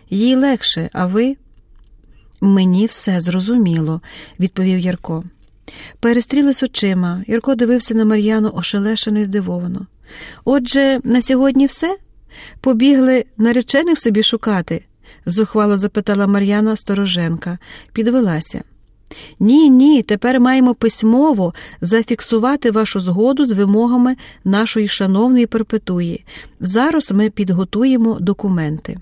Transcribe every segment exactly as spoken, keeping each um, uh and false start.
Їй легше, а ви? Мені все зрозуміло, відповів Ярко. Перестрілись очима. Ярко дивився на Мар'яну ошелешено і здивовано. Отже, на сьогодні все? Побігли наречених собі шукати? Зухвало запитала Мар'яна Стороженка. Підвелася. Ні, ні, тепер маємо письмово зафіксувати вашу згоду з вимогами нашої шановної перпетуї. Зараз ми підготуємо документи.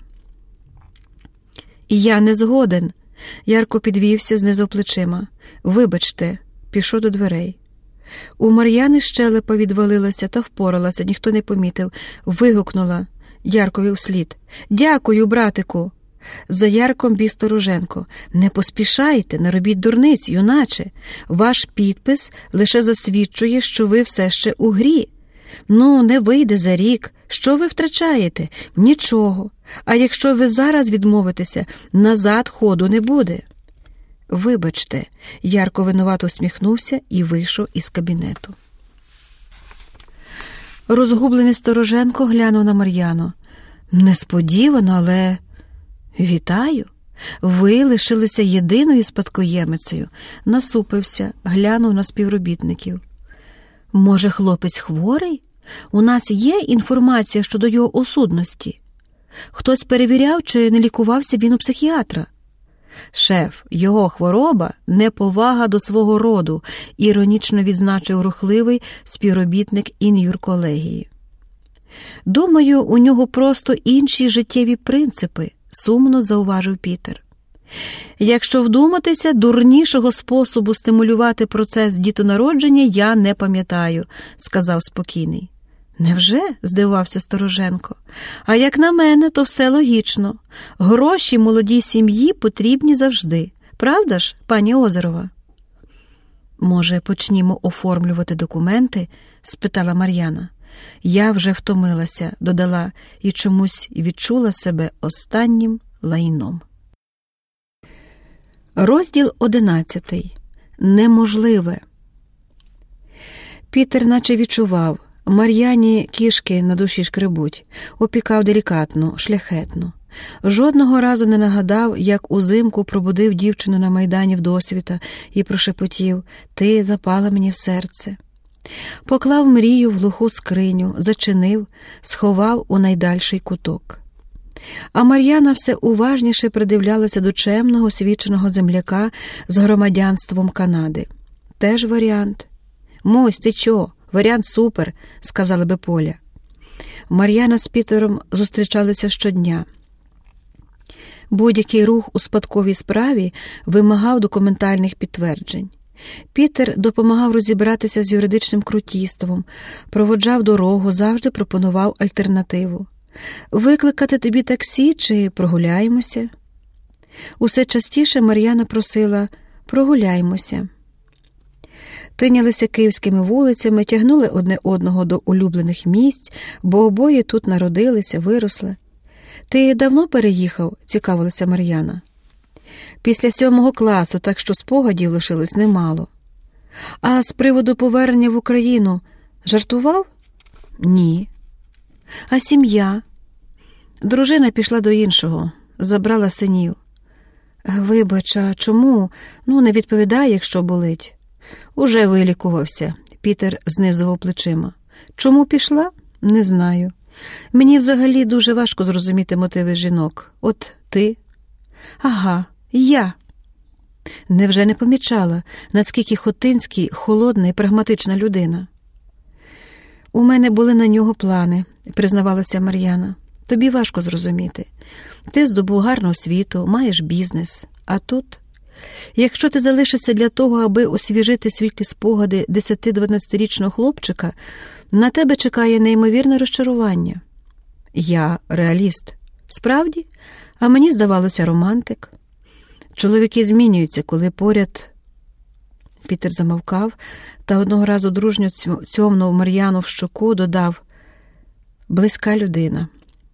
Я не згоден. Ярко підвівся, знизав плечима. Вибачте, пішов до дверей. У Мар'яни щелепа відвалилася та впоралася, ніхто не помітив. Вигукнула Яркові вслід. Дякую, братику. За Ярком біг Стороженко. Не поспішайте, не робіть дурниць, юначе. Ваш підпис лише засвідчує, що ви все ще у грі. Ну, не вийде за рік. Що ви втрачаєте? Нічого. А якщо ви зараз відмовитеся, назад ходу не буде. Вибачте, Ярко винувато усміхнувся і вийшов із кабінету. Розгублений Стороженко глянув на Мар'яну. Несподівано, але... Вітаю. Ви лишилися єдиною спадкоємицею. Насупився, глянув на співробітників. Може, хлопець хворий? У нас є інформація щодо його осудності? Хтось перевіряв, чи не лікувався він у психіатра? Шеф, його хвороба – неповага до свого роду, іронічно відзначив рухливий співробітник ін'юрколегії. Думаю, у нього просто інші життєві принципи, сумно зауважив Пітер. Якщо вдуматися, дурнішого способу стимулювати процес дітонародження я не пам'ятаю, сказав спокійний. Невже? Здивувався Стороженко. А як на мене, то все логічно. Гроші молодій сім'ї потрібні завжди. Правда ж, пані Озерова? Може, почнімо оформлювати документи? Спитала Мар'яна. Я вже втомилася, додала, і чомусь відчула себе останнім лайном. Розділ одинадцятий. Неможливе. Пітер наче відчував, Мар'яні кішки на душі шкребуть, опікав делікатно, шляхетно. Жодного разу не нагадав, як узимку пробудив дівчину на майдані вдосвіта і прошепотів «Ти запала мені в серце». Поклав мрію в глуху скриню, зачинив, сховав у найдальший куток. А Мар'яна все уважніше придивлялася до чемного освіченого земляка з громадянством Канади. Теж варіант. «Мось, ти чо? Варіант супер», – сказала би Поля. Мар'яна з Пітером зустрічалися щодня. Будь-який рух у спадковій справі вимагав документальних підтверджень. Пітер допомагав розібратися з юридичним крутійством, проводжав дорогу, завжди пропонував альтернативу. «Викликати тобі таксі чи прогуляємося?» Усе частіше Мар'яна просила «прогуляймося». Тинялися київськими вулицями, тягнули одне одного до улюблених місць, бо обоє тут народилися, виросли. «Ти давно переїхав?» – цікавилася Мар'яна. «Після сьомого класу, так що спогадів лишилось немало». «А з приводу повернення в Україну жартував?» «Ні». «А сім'я?» «Дружина пішла до іншого, забрала синів». «Вибач, а чому? Ну, не відповідає, якщо болить». «Уже вилікувався», – Пітер знизував плечима. «Чому пішла? Не знаю. Мені взагалі дуже важко зрозуміти мотиви жінок. От ти». «Ага, я». Невже не помічала, наскільки Хотинський холодна і прагматична людина? «У мене були на нього плани», – признавалася Мар'яна. «Тобі важко зрозуміти. Ти здобув гарну освіту, маєш бізнес. А тут? Якщо ти залишишся для того, аби освіжити світлі спогади десяти-дванадцятирічного хлопчика, на тебе чекає неймовірне розчарування». «Я реаліст». «Справді? А мені здавалося, романтик». «Чоловіки змінюються, коли поряд...» Пітер замовкав та одного разу дружньо цьомнув Мар'яну в щоку, додав «близька людина».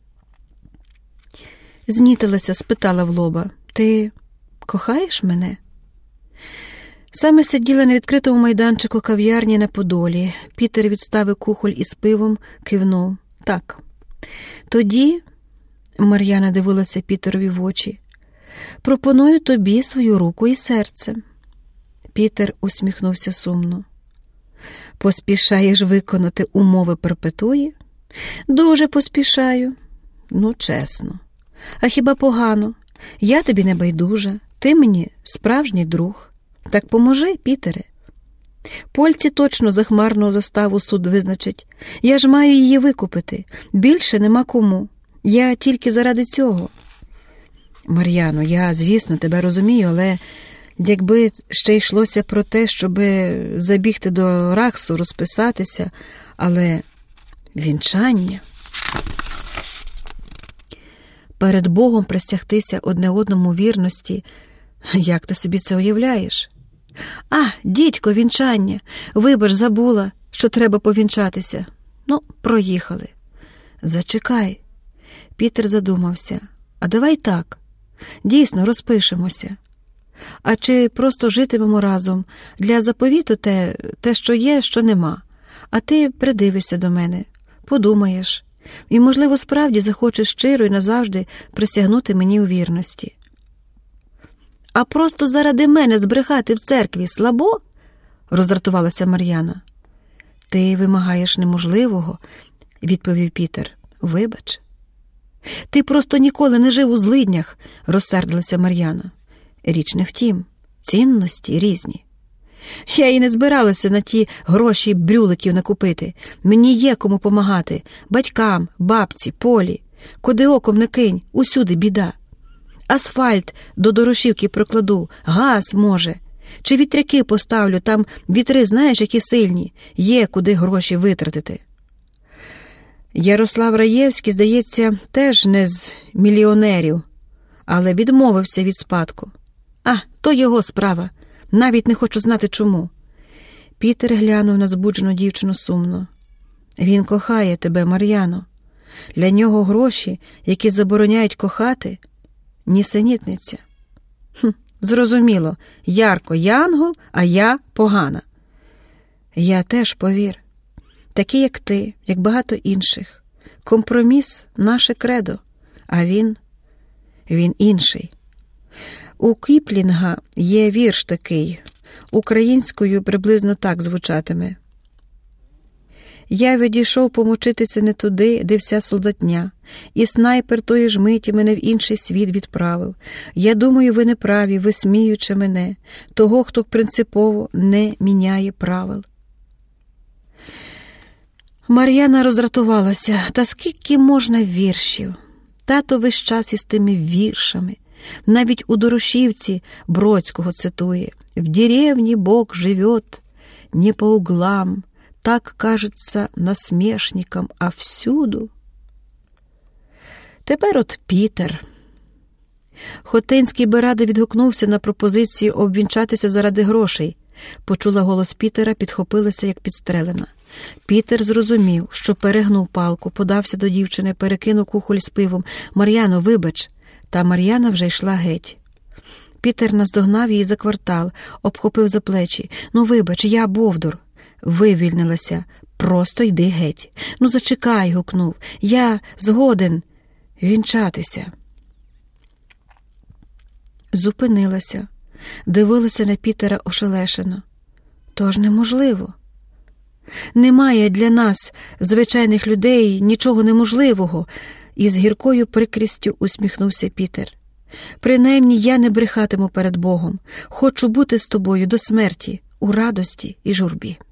Знітилася, спитала в лоба «Ти кохаєш мене?» Саме сиділа на відкритому майданчику кав'ярні на Подолі. Пітер відставив кухоль із пивом, кивнув «Так». «Тоді Мар'яна дивилася Пітерові в очі. Пропоную тобі свою руку і серце. Пітер усміхнувся сумно. Поспішаєш виконати умови перпетуї? Дуже поспішаю. Ну, чесно. А хіба погано? Я тобі не байдужа, ти мені справжній друг. Так поможи, Пітере. Польці точно захмарну заставу суд визначить. Я ж маю її викупити. Більше нема кому. Я тільки заради цього. Мар'яно, я, звісно, тебе розумію, але якби ще йшлося про те, щоб забігти до Раксу, розписатися, але вінчання... Перед Богом присягтися одне одному вірності. Як ти собі це уявляєш? А, дідько, вінчання. Вибач, забула, що треба повінчатися. Ну, проїхали. Зачекай. Пітер задумався. А давай так. Дійсно, розпишемося. А чи просто житимемо разом? Для заповіту те, те, що є, що нема. А ти придивишся до мене, подумаєш. І, можливо, справді захочеш щиро і назавжди присягнути мені у вірності. А просто заради мене збрехати в церкві слабо? Роздратувалася Мар'яна. Ти вимагаєш неможливого, відповів Пітер. Вибач. Ти просто ніколи не жив у злиднях, розсердилася Мар'яна. Річ не в тім, цінності різні. Я і не збиралася на ті гроші брюликів накупити. Мені є кому помагати. Батькам, бабці, Полі. Куди оком не кинь, усюди біда. Асфальт до Дорошівки прокладу, газ, може. Чи вітряки поставлю, там вітри, знаєш, які сильні. Є куди гроші витратити. Ярослав Раєвський, здається, теж не з мільйонерів, але відмовився від спадку. А, то його справа. Навіть не хочу знати, чому. Пітер глянув на збуджену дівчину сумно. Він кохає тебе, Мар'яно. Для нього гроші, які забороняють кохати, нісенітниця. Хм, зрозуміло. Ярко янгол, а я погана. Я теж, повір. Такі, як ти, як багато інших. Компроміс – наше кредо. А він? Він інший. У Кіплінга є вірш такий, українською приблизно так звучатиме. Я відійшов помочитися не туди, де вся солдатня, і снайпер тої ж миті мене в інший світ відправив. Я думаю, ви не праві, висміюючи мене, того, хто принципово не міняє правил. Мар'яна роздратувалася. Та скільки можна віршів? Тато весь час із тими віршами. Навіть у Дорошівці Бродського цитує: «В деревне Бог живет не по углам, так кажется насмешникам, а всюду». Тепер от Пітер. Хотинський би радо відгукнувся на пропозицію обвінчатися заради грошей. Почула голос Пітера, підхопилася, як підстрелена. Пітер зрозумів, що перегнув палку, подався до дівчини, перекинув кухоль з пивом. «Мар'яно, вибач!» Та Мар'яна вже йшла геть. Пітер наздогнав її за квартал, обхопив за плечі. «Ну, вибач, я бовдур!» Вивільнилася. «Просто йди геть!» «Ну, зачекай!» – гукнув. «Я згоден вінчатися!» Зупинилася, дивилася на Пітера ошелешено. «То ж неможливо!» «Немає для нас, звичайних людей, нічого неможливого!» І з гіркою прикрістю усміхнувся Пітер. «Принаймні я не брехатиму перед Богом. Хочу бути з тобою до смерті, у радості і журбі».